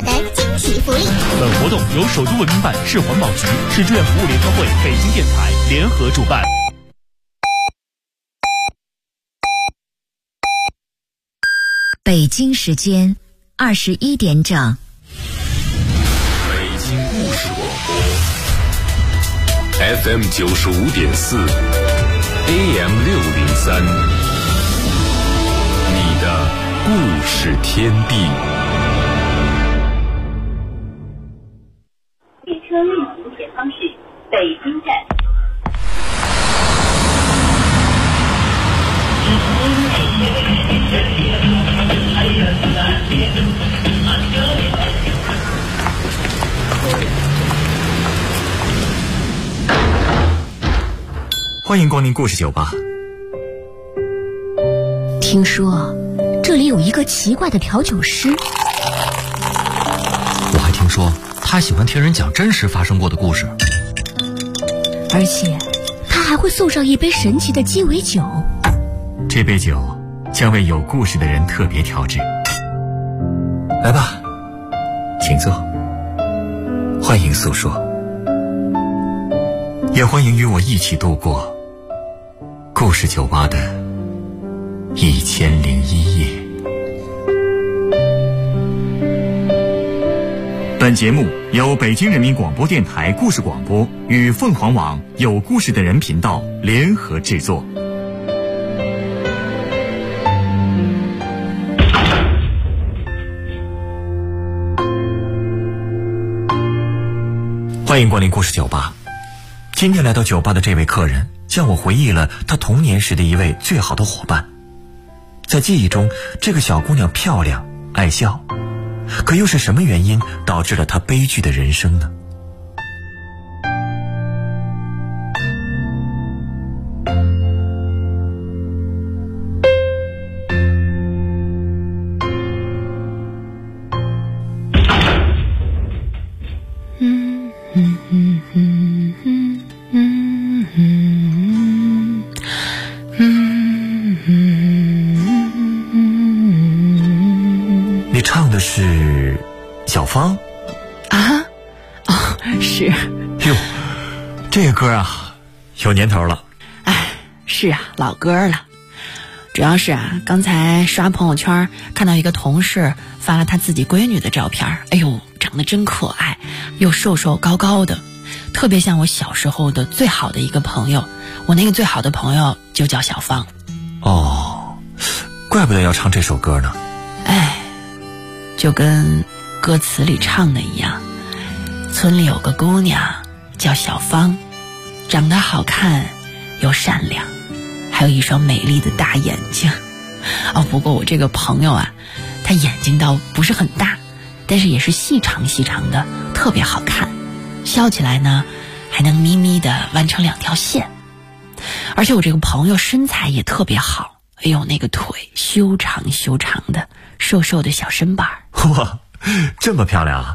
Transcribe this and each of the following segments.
的惊喜福利。 本活动由首都文明办、市环保局、市志愿服务联合会、北京电台联合主办。 北京时间21点整。 北京故事广播 FM 95.4 AM 603，你的故事天地。 列车运行前方是北京站。 欢迎光临故事酒吧。 听说这里有一个奇怪的调酒师， 我还听说他喜欢听人讲真实发生过的故事， 而且他还会送上一杯神奇的鸡尾酒。 这杯酒将为有故事的人特别调制。来吧，请坐，欢迎诉说，也欢迎与我一起度过故事酒吧的1001夜。本节目由北京人民广播电台故事广播与凤凰网有故事的人频道联合制作。欢迎光临故事酒吧。今天来到酒吧的这位客人向我回忆了他童年时的一位最好的伙伴。在记忆中，这个小姑娘漂亮爱笑，可又是什么原因导致了她悲剧的人生呢？你唱的是小芳啊？哦，是。 哟，这个歌啊有年头了。 哎，是啊，老歌了。主要是啊，刚才刷朋友圈看到一个同事发了他自己闺女的照片，哎呦，长得真可爱，又瘦瘦高高的，特别像我小时候的最好的一个朋友。我那个最好的朋友就叫小芳。 哦，怪不得要唱这首歌呢。 哎，就跟歌词里唱的一样，村里有个姑娘叫小芳，长得好看又善良，还有一双美丽的大眼睛。哦，不过我这个朋友啊，他眼睛倒不是很大，但是也是细长细长的，特别好看，笑起来呢还能咪咪的弯成2条线。而且我这个朋友身材也特别好，哎呦，那个腿修长修长的，瘦瘦的小身板。 哇，这么漂亮啊。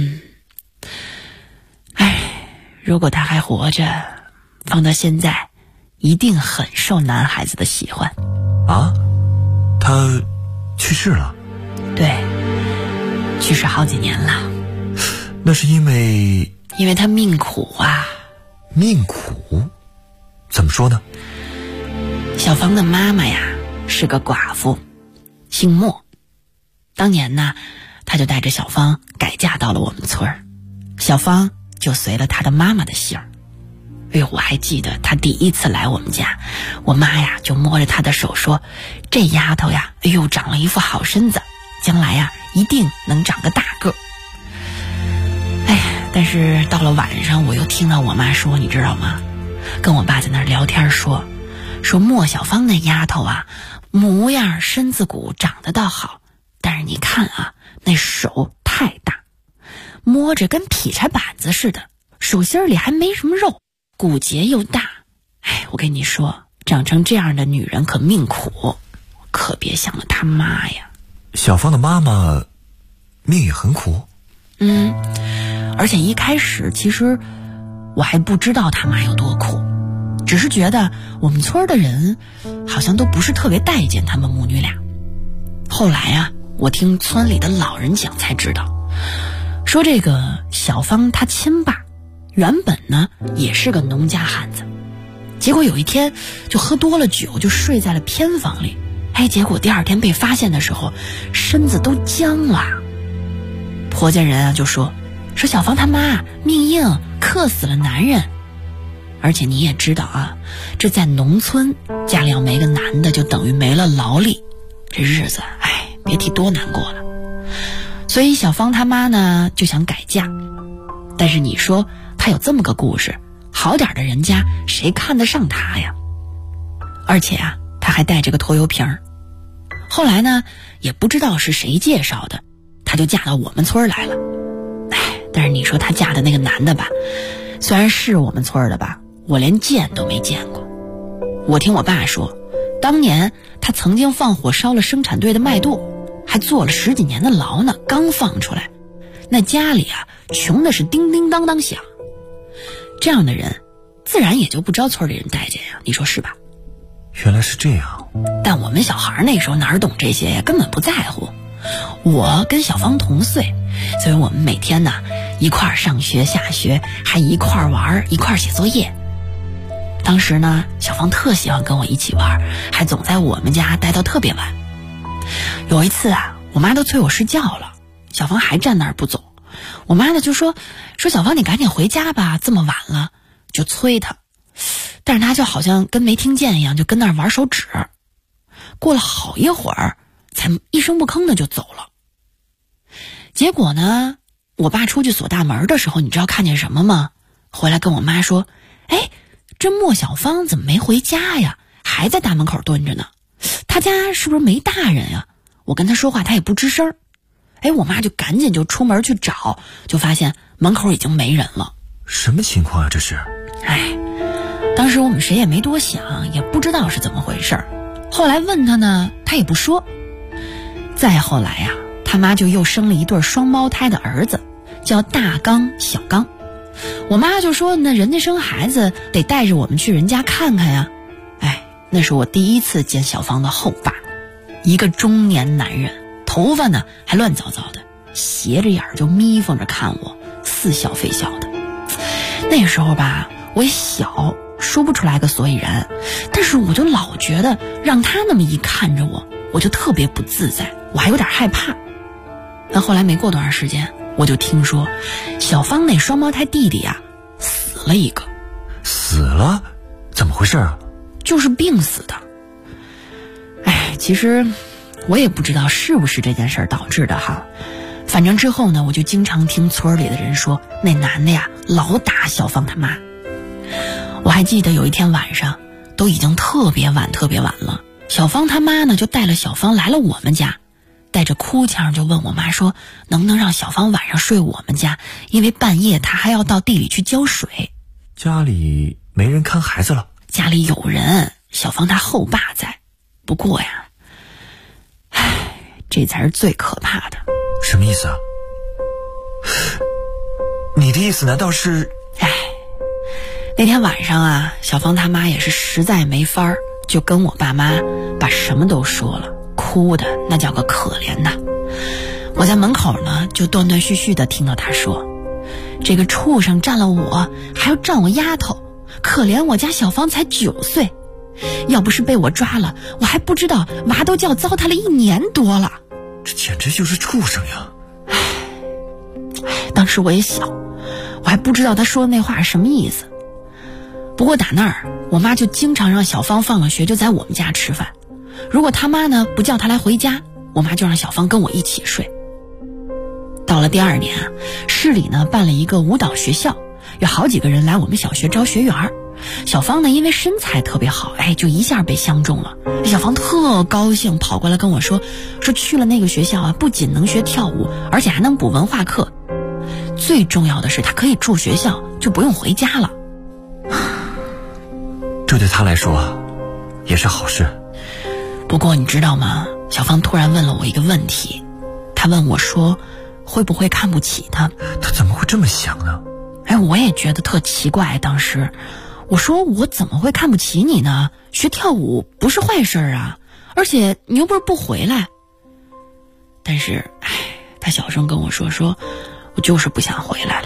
哎，如果她还活着，放到现在一定很受男孩子的喜欢。 啊？她去世了？ 对，去世好几年了。 那是因为她命苦啊。 命苦？怎么说呢？ 小芳的妈妈呀是个寡妇，姓莫。当年呢，她就带着小芳改嫁到了我们村儿，小芳就随了她的妈妈的姓儿。哎呦，我还记得她第一次来我们家，我妈呀就摸着她的手说，这丫头呀，哎呦，长了一副好身子，将来呀一定能长个大个。哎呀，但是到了晚上，我又听到我妈说，你知道吗？跟我爸在那儿聊天说莫小芳那丫头啊，模样身子骨长得倒好，但是你看啊，那手太大，摸着跟劈柴板子似的，手心里还没什么肉，骨节又大。哎，我跟你说，长成这样的女人可命苦，可别想了她妈呀。 小芳的妈妈命也很苦。 而且一开始其实我还不知道她妈有多苦，只是觉得我们村的人好像都不是特别待见他们母女俩。后来啊，我听村里的老人讲才知道， 说这个小芳她亲爸原本呢也是个农家汉子，结果有一天就喝多了酒，就睡在了偏房里。结果第二天被发现的时候身子都僵了。婆家人啊就说小芳他妈命硬，克死了男人。而且你也知道啊，这在农村家里要没个男的就等于没了劳力，这日子别提多难过了。所以小芳他妈呢就想改嫁，但是你说她有这么个故事，好点的人家谁看得上她呀？而且啊她还带着个拖油瓶。后来呢也不知道是谁介绍的，她就嫁到我们村来了。但是你说她嫁的那个男的吧，虽然是我们村的吧，我连见都没见过。我听我爸说，当年他曾经放火烧了生产队的麦垛，还坐了10几年的牢呢，刚放出来。那家里啊穷的是叮叮当当响。这样的人自然也就不招村里人待见呀，你说是吧？ 原来是这样。 但我们小孩那时候哪懂这些呀，根本不在乎。我跟小芳同岁，所以我们每天呢一块儿上学下学，还一块儿玩，一块儿写作业。当时呢小芳特喜欢跟我一起玩，还总在我们家待到特别晚。有一次啊，我妈都催我睡觉了，小芳还站那儿不走。我妈呢就说小芳你赶紧回家吧，这么晚了，就催她。但是她就好像跟没听见一样，就跟那儿玩手指。过了好一会儿才一声不吭的就走了。结果呢我爸出去锁大门的时候，你知道看见什么吗？回来跟我妈说，这莫小芳怎么没回家呀，还在大门口蹲着呢，他家是不是没大人呀？我跟他说话他也不吱声。我妈就赶紧就出门去找，就发现门口已经没人了。 什么情况啊这是？ 当时我们谁也没多想，也不知道是怎么回事。后来问他呢，他也不说。再后来呀，他妈就又生了一对双胞胎的儿子，叫大刚小刚。我妈就说那人家生孩子得带着我们去人家看看呀。那是我第一次见小芳的后爸，一个中年男人，头发呢还乱糟糟的，斜着眼就眯缝着看我，似笑非笑的。那时候吧我也小，说不出来个所以然，但是我就老觉得让他那么一看着我就特别不自在，我还有点害怕。那后来没过多长时间，我就听说小芳那双胞胎弟弟啊死了一个。 死了？怎么回事啊？ 就是病死的。其实我也不知道是不是这件事导致的哈。反正之后呢，我就经常听村里的人说，那男的呀老打小芳他妈。我还记得有一天晚上，都已经特别晚了，小芳他妈呢就带了小芳来了我们家，带着哭腔就问我妈说，能不能让小芳晚上睡我们家，因为半夜她还要到地里去浇水。 家里没人看孩子了？ 家里有人，小芳她后爸在。不过呀，这才是最可怕的。 什么意思啊？你的意思难道是…… 那天晚上啊，小芳他妈也是实在没法儿，就跟我爸妈把什么都说了，哭的那叫个可怜呐。我在门口呢就断断续续的听到他说，这个畜生占了我，还要占我丫头，可怜我家小芳才9岁，要不是被我抓了，我还不知道娃都叫糟蹋了1年多了。 这简直就是畜生呀！ 当时我也小，我还不知道他说的那话是什么意思。不过打那儿，我妈就经常让小芳放了学就在我们家吃饭。如果他妈呢不叫她来回家，我妈就让小芳跟我一起睡。到了第2年啊，市里呢办了一个舞蹈学校，有好几个人来我们小学招学员。小芳呢因为身材特别好，就一下被相中了。小芳特高兴，跑过来跟我说去了那个学校啊，不仅能学跳舞，而且还能补文化课，最重要的是她可以住学校，就不用回家了。 这对她来说也是好事。 不过你知道吗，小芳突然问了我一个问题，她问我说会不会看不起她。 她怎么会这么想呢？ 我也觉得特奇怪。当时我说我怎么会看不起你呢？学跳舞不是坏事啊，而且你又不是不回来。但是他小声跟我说我就是不想回来了。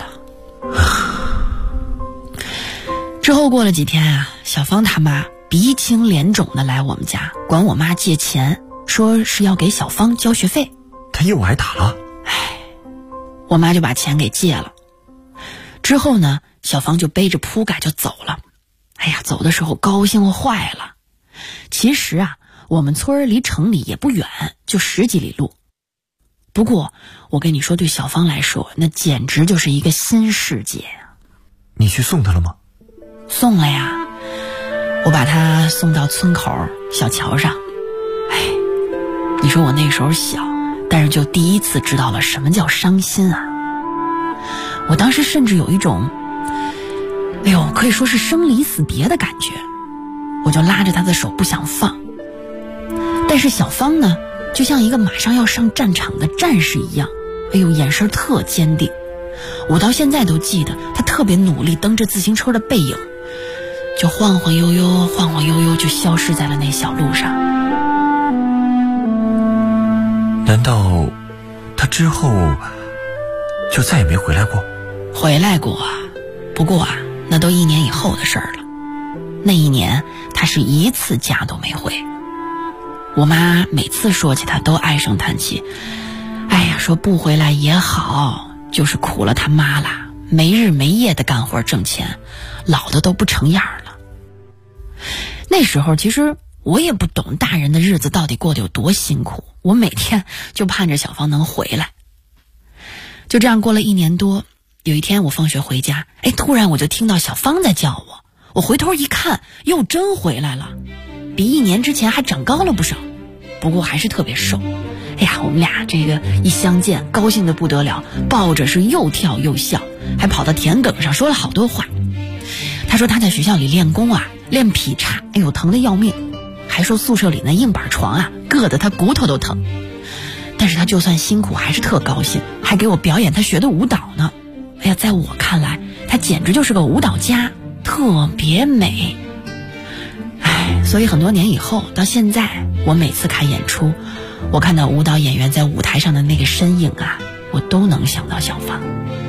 之后过了几天啊，小芳他妈鼻青脸肿的来我们家管我妈借钱，说是要给小芳交学费。 他又挨打了？ 我妈就把钱给借了。之后呢，小芳就背着铺盖就走了。走的时候高兴坏了。其实啊，我们村离城里也不远，就10几里路。不过我跟你说，对小芳来说那简直就是一个新世界。 你去送她了吗？ 送了呀，我把她送到村口小桥上。你说我那时候小，但是就第一次知道了什么叫伤心啊。我当时甚至有一种可以说是生离死别的感觉。我就拉着她的手不想放。但是小芳呢，就像一个马上要上战场的战士一样，眼神特坚定。我到现在都记得她特别努力蹬着自行车的背影，就晃晃悠悠就消失在了那小路上。 难道她之后就再也没回来过？ 回来过啊，不过啊，那都1年以后的事儿了。那1年她是一次家都没回。我妈每次说起她都唉声叹气，说不回来也好，就是苦了她妈了，没日没夜的干活挣钱，老的都不成样了。那时候其实我也不懂大人的日子到底过得有多辛苦，我每天就盼着小芳能回来。就这样过了1年多，有一天我放学回家，突然我就听到小芳在叫我。我回头一看，又真回来了，比1年之前还长高了不少，不过还是特别瘦。我们俩这个一相见，高兴得不得了，抱着是又跳又笑，还跑到田埂上说了好多话。他说他在学校里练功啊，练劈叉，疼得要命，还说宿舍里那硬板床啊，硌得他骨头都疼。但是他就算辛苦还是特高兴，还给我表演他学的舞蹈呢。在我看来他简直就是个舞蹈家，特别美。所以很多年以后到现在，我每次看演出，我看到舞蹈演员在舞台上的那个身影啊，我都能想到小芳。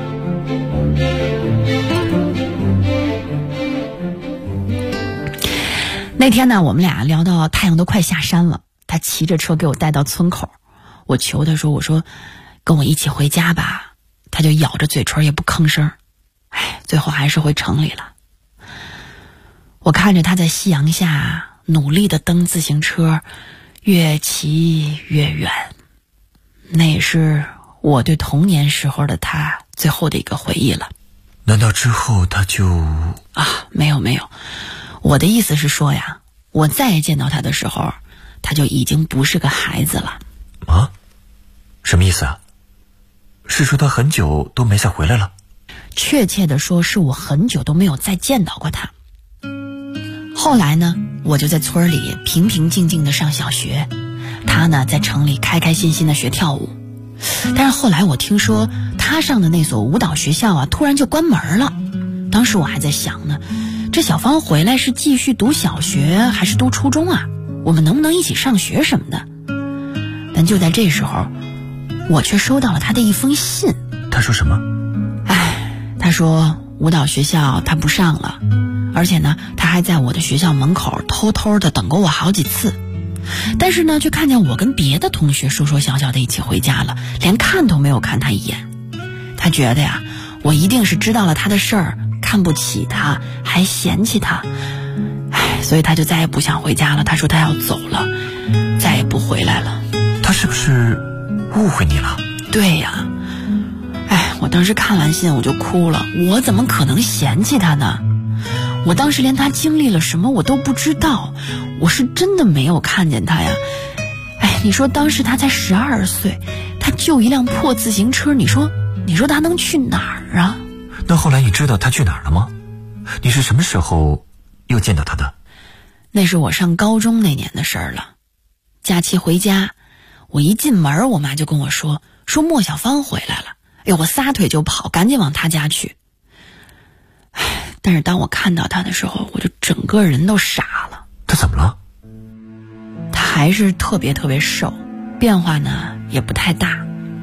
那天呢，我们俩聊到太阳都快下山了，他骑着车给我带到村口，我求他说，我说跟我一起回家吧，他就咬着嘴唇也不吭声。最后还是回城里了。我看着他在夕阳下努力地蹬自行车，越骑越远。那也是我对童年时候的他最后的一个回忆了。 难道之后他就…… 没有，我的意思是说呀，我再见到他的时候，他就已经不是个孩子了。 啊？什么意思啊？是说他很久都没再回来了？ 确切的说，是我很久都没有再见到过他。后来呢，我就在村里平平静静的上小学，他呢在城里开开心心的学跳舞。但是后来我听说他上的那所舞蹈学校啊，突然就关门了。当时我还在想呢，这小芳回来是继续读小学还是读初中啊？我们能不能一起上学什么的？但就在这时候，我却收到了他的一封信。 他说什么？ 他说舞蹈学校他不上了，而且呢他还在我的学校门口偷偷的等过我好几次，但是呢却看见我跟别的同学说说笑笑的一起回家了，连看都没有看他一眼。他觉得呀，我一定是知道了他的事儿，看不起他，还嫌弃他，所以他就再也不想回家了。他说他要走了，再也不回来了。 他是不是误会你了？ 对呀，我当时看完信我就哭了，我怎么可能嫌弃他呢？我当时连他经历了什么我都不知道，我是真的没有看见他呀。你说当时他才12岁，他就一辆破自行车，你说他能去哪儿啊？ 那后来你知道他去哪儿了吗？你是什么时候又见到他的？ 那是我上高中那年的事儿了。假期回家，我一进门，我妈就跟我说莫小芳回来了。我撒腿就跑，赶紧往他家去。但是当我看到他的时候，我就整个人都傻了。 他怎么了？ 他还是特别特别瘦，变化呢也不太大。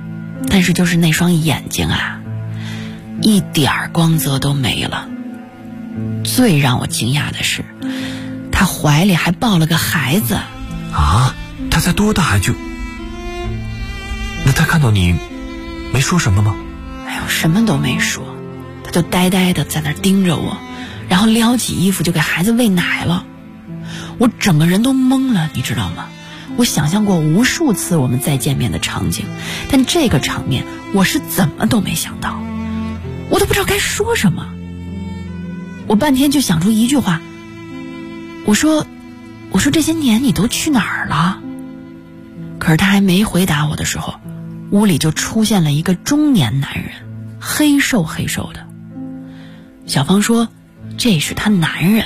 但是就是那双眼睛啊，一点光泽都没了。最让我惊讶的是，他怀里还抱了个孩子。 啊，他才多大就……那他看到你没说什么吗？ 哎呦，什么都没说，他就呆呆的在那儿盯着我，然后撩起衣服就给孩子喂奶了。我整个人都懵了，你知道吗？我想象过无数次我们再见面的场景，但这个场面我是怎么都没想到，我都不知道该说什么。我半天就想出一句话，我说这些年你都去哪儿了？可是他还没回答我的时候，屋里就出现了一个中年男人，黑瘦黑瘦的。小芳说这是他男人。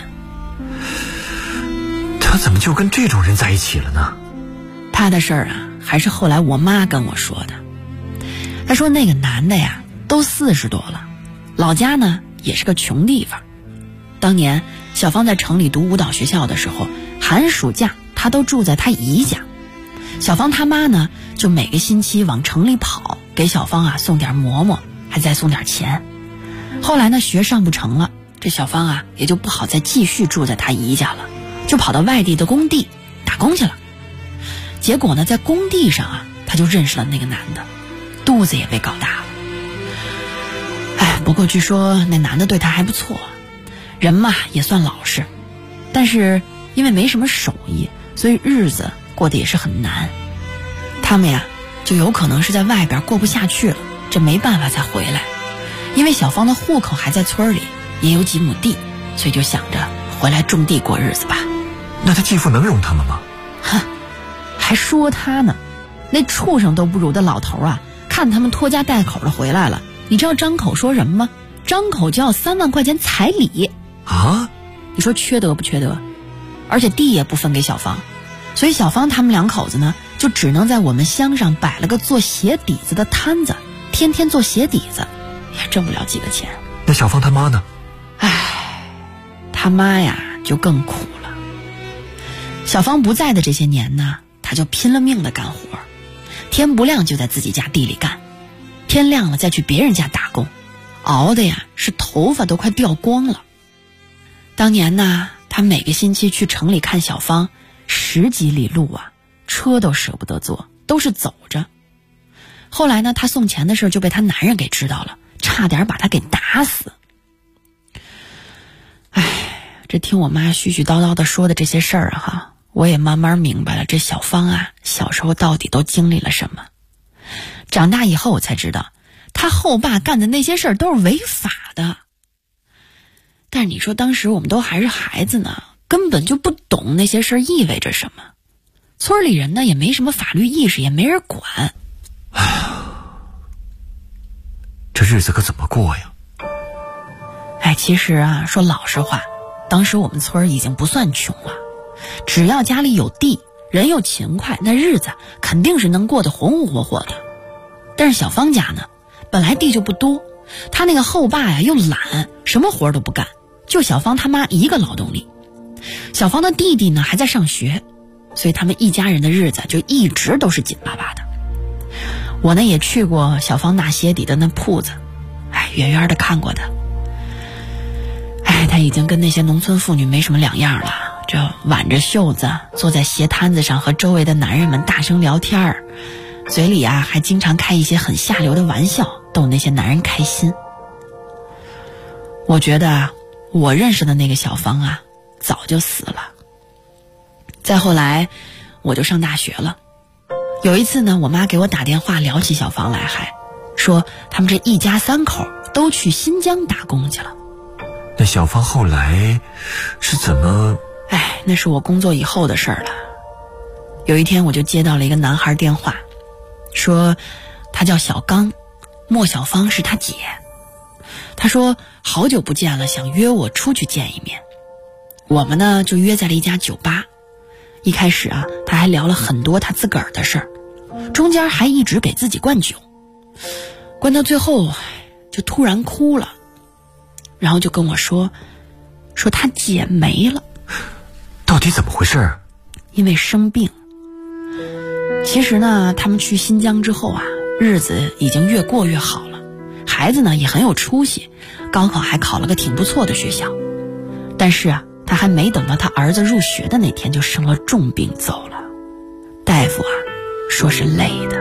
他怎么就跟这种人在一起了呢？ 他的事儿啊，还是后来我妈跟我说的。她说那个男的呀，都40多了，老家呢也是个穷地方。当年小芳在城里读舞蹈学校的时候，寒暑假她都住在她姨家。小芳他妈呢，就每个星期往城里跑，给小芳啊送点馍馍，还再送点钱。后来呢，学上不成了，这小芳啊也就不好再继续住在她姨家了，就跑到外地的工地打工去了。结果呢，在工地上啊，她就认识了那个男的，肚子也被搞大了。哎，不过据说那男的对她还不错，人嘛也算老实，但是因为没什么手艺，所以日子过得也是很难。他们呀就有可能是在外边过不下去了，这没办法才回来。因为小芳的户口还在村里，也有几亩地，所以就想着回来种地过日子吧。 那他继父能容他们吗？ 哼，还说他呢，那畜生都不如的老头啊，看他们拖家带口的回来了，你知道张口说什么吗？张口就要3万块钱彩礼啊！ 你说缺德不缺德？而且地也不分给小芳，所以小芳他们两口子呢，就只能在我们乡上摆了个做鞋底子的摊子，天天做鞋底子，也挣不了几个钱。 那小芳他妈呢？ 唉，他妈呀就更苦了。小芳不在的这些年呢，她就拼了命的干活，天不亮就在自己家地里干，天亮了再去别人家打工，熬的呀是头发都快掉光了。当年呢，她每个星期去城里看小芳，10几里路啊，车都舍不得坐，都是走着。后来呢，她送钱的事就被她男人给知道了，差点把她给打死。唉，这听我妈絮絮叨叨的说的这些事儿哈，我也慢慢明白了这小芳啊小时候到底都经历了什么。长大以后我才知道，她后爸干的那些事儿都是违法的。但是你说当时我们都还是孩子呢，根本就不懂那些事儿意味着什么。村里人呢也没什么法律意识，也没人管。 这日子可怎么过呀？ 哎，其实啊，说老实话，当时我们村已经不算穷了，只要家里有地，人又勤快，那日子肯定是能过得红红火火的。但是小芳家呢，本来地就不多，他那个后爸呀又懒，什么活都不干，就小芳他妈一个劳动力。小芳的弟弟呢还在上学，所以他们一家人的日子就一直都是紧巴巴的。我呢也去过小芳纳鞋底的那铺子，哎，远远的看过的。哎，她已经跟那些农村妇女没什么两样了，这挽着袖子坐在鞋摊子上和周围的男人们大声聊天儿，嘴里啊还经常开一些很下流的玩笑，逗那些男人开心。我觉得我认识的那个小芳啊早就死了。再后来我就上大学了，有一次呢，我妈给我打电话聊起小芳来，还说他们这一家3口都去新疆打工去了。 那小芳后来是怎么…… 哎，那是我工作以后的事儿了。有一天我就接到了一个男孩电话，说他叫小刚，莫小芳是他姐。他说好久不见了，想约我出去见一面。我们呢就约在了一家酒吧。一开始啊，他还聊了很多他自个儿的事儿，中间还一直给自己灌酒，灌到最后就突然哭了，然后就跟我说他姐没了。 到底怎么回事？ 因为生病。其实呢，他们去新疆之后啊， 日子已经越过越好了，孩子呢也很有出息，高考还考了个挺不错的学校。但是啊，他还没等到他儿子入学的那天就生了重病走了。大夫啊说是累的。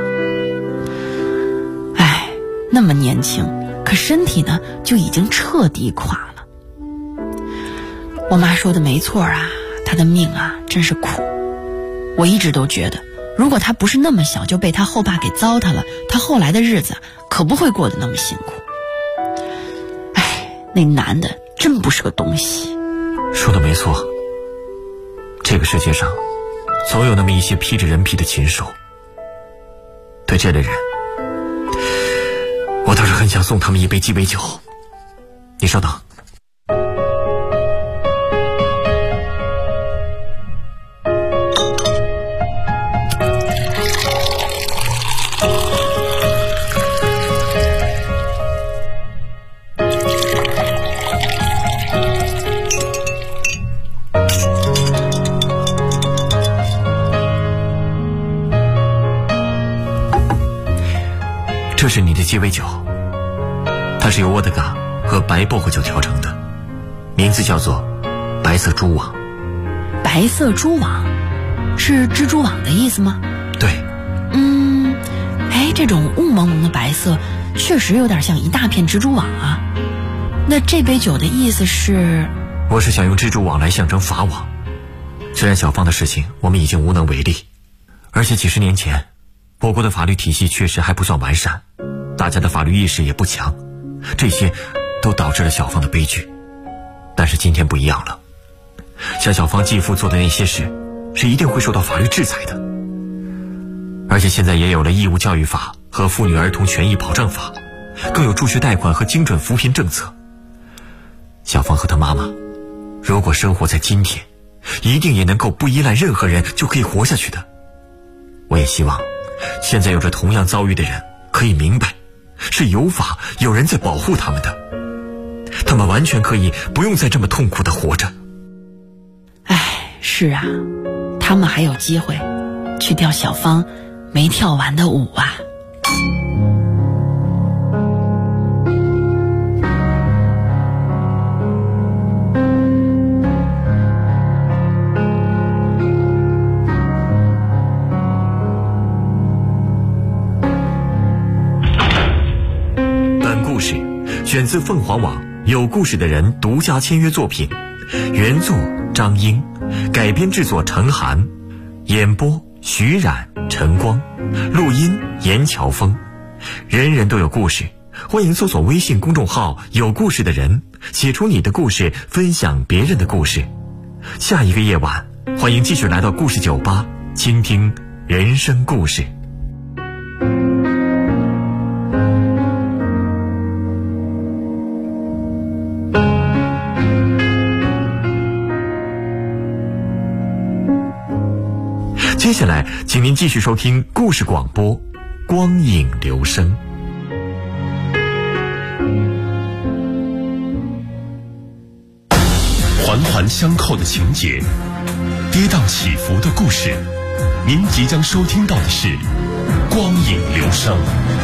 哎，那么年轻，可身体呢就已经彻底垮了。我妈说的没错啊，他的命啊真是苦。我一直都觉得，如果他不是那么小就被他后爸给糟蹋了，他后来的日子可不会过得那么辛苦。哎，那男的真不是个东西。 说的没错，这个世界上总有那么一些披着人皮的禽兽。对这类人，我倒是很想送他们一杯鸡尾酒。你稍等。这是你的鸡尾酒，它是由沃德嘎和白薄荷酒调成的，名字叫做白色蛛网。 白色蛛网是蜘蛛网的意思吗？ 对。 这种雾蒙蒙的白色确实有点像一大片蜘蛛网啊。那这杯酒的意思是？ 我是想用蜘蛛网来象征法网。虽然小芳的事情我们已经无能为力，而且几十年前我国的法律体系确实还不算完善，大家的法律意识也不强，这些都导致了小芳的悲剧。但是今天不一样了，像小芳继父做的那些事是一定会受到法律制裁的。而且现在也有了义务教育法和妇女儿童权益保障法，更有助学贷款和精准扶贫政策。小芳和她妈妈如果生活在今天，一定也能够不依赖任何人就可以活下去的。我也希望现在有着同样遭遇的人可以明白，是有法有人在保护他们的，他们完全可以不用再这么痛苦地活着。 是啊，他们还有机会去跳小芳没跳完的舞啊。 本故事选自凤凰网有故事的人独家签约作品，原作张英，改编制作陈寒，演播徐冉、陈光，录音严乔峰。人人都有故事，欢迎搜索微信公众号有故事的人，写出你的故事，分享别人的故事。下一个夜晚，欢迎继续来到故事酒吧，倾听人生故事。接下来请您继续收听故事广播光影留声。 环环相扣的情节，跌宕起伏的故事，您即将收听到的是光影留声。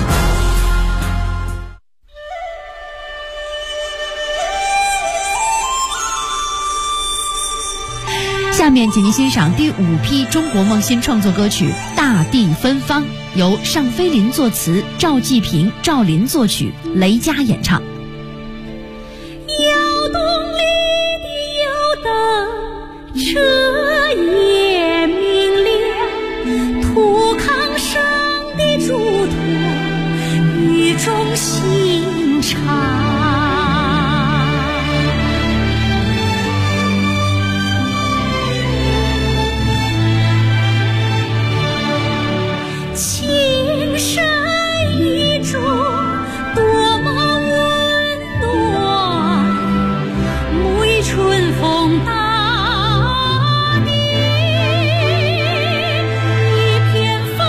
下面请您欣赏第5批中国梦新创作歌曲《大地芬芳》，由尚飞林作词，赵继平、赵林作曲，雷佳演唱。 窑洞里的油灯，彻夜明亮，土炕上的烛托，语重心长。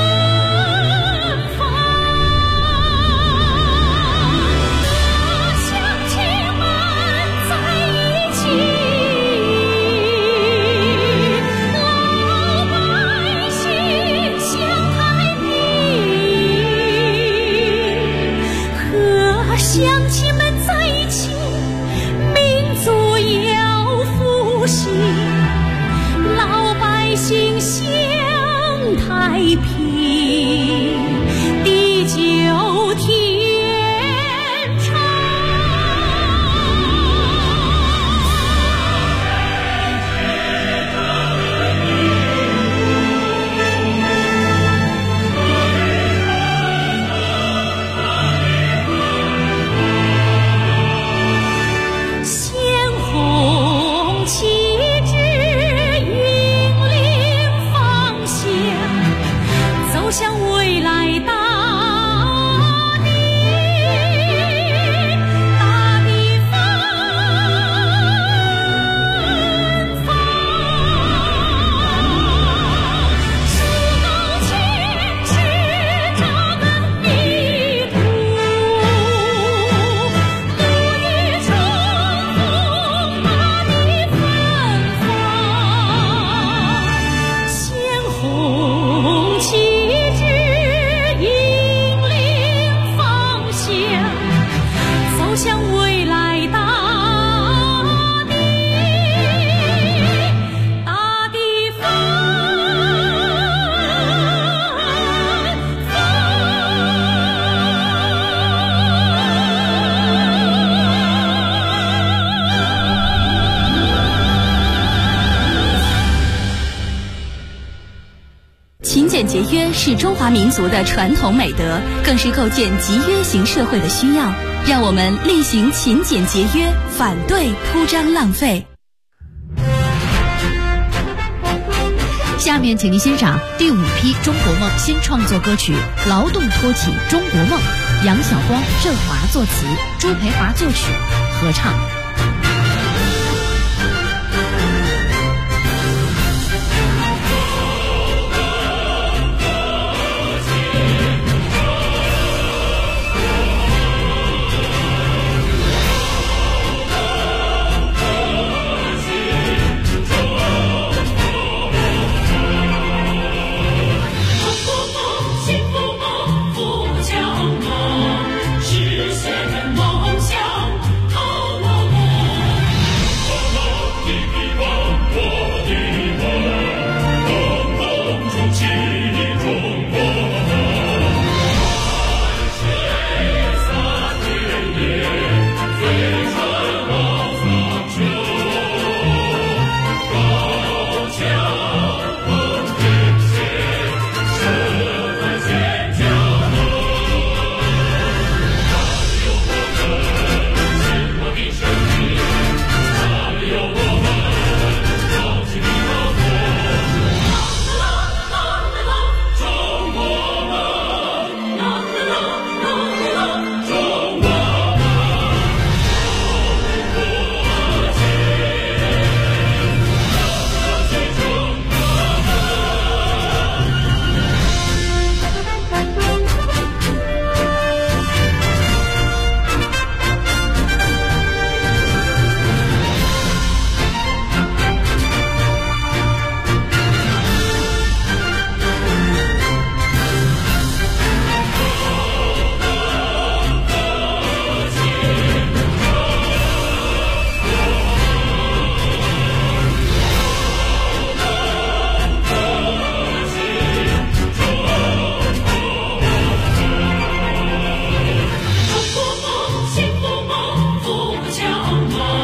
小亲们在一起，民族要复兴，老百姓享太平，地久天长。鲜红旗帜引领方向，走向未来大地，大地芬芳，树高千尺扎根泥土，沐浴春风，大地芬芳，鲜红旗帜引领方向，走向未来大地，大地芬勤俭节约是中华民族的传统美德，更是构建集约型社会的需要。让我们力行勤俭节约，反对铺张浪费。下面请您欣赏第5批中国梦新创作歌曲《劳动托起中国梦》，杨晓光、郑华作词，朱培华作曲，合唱。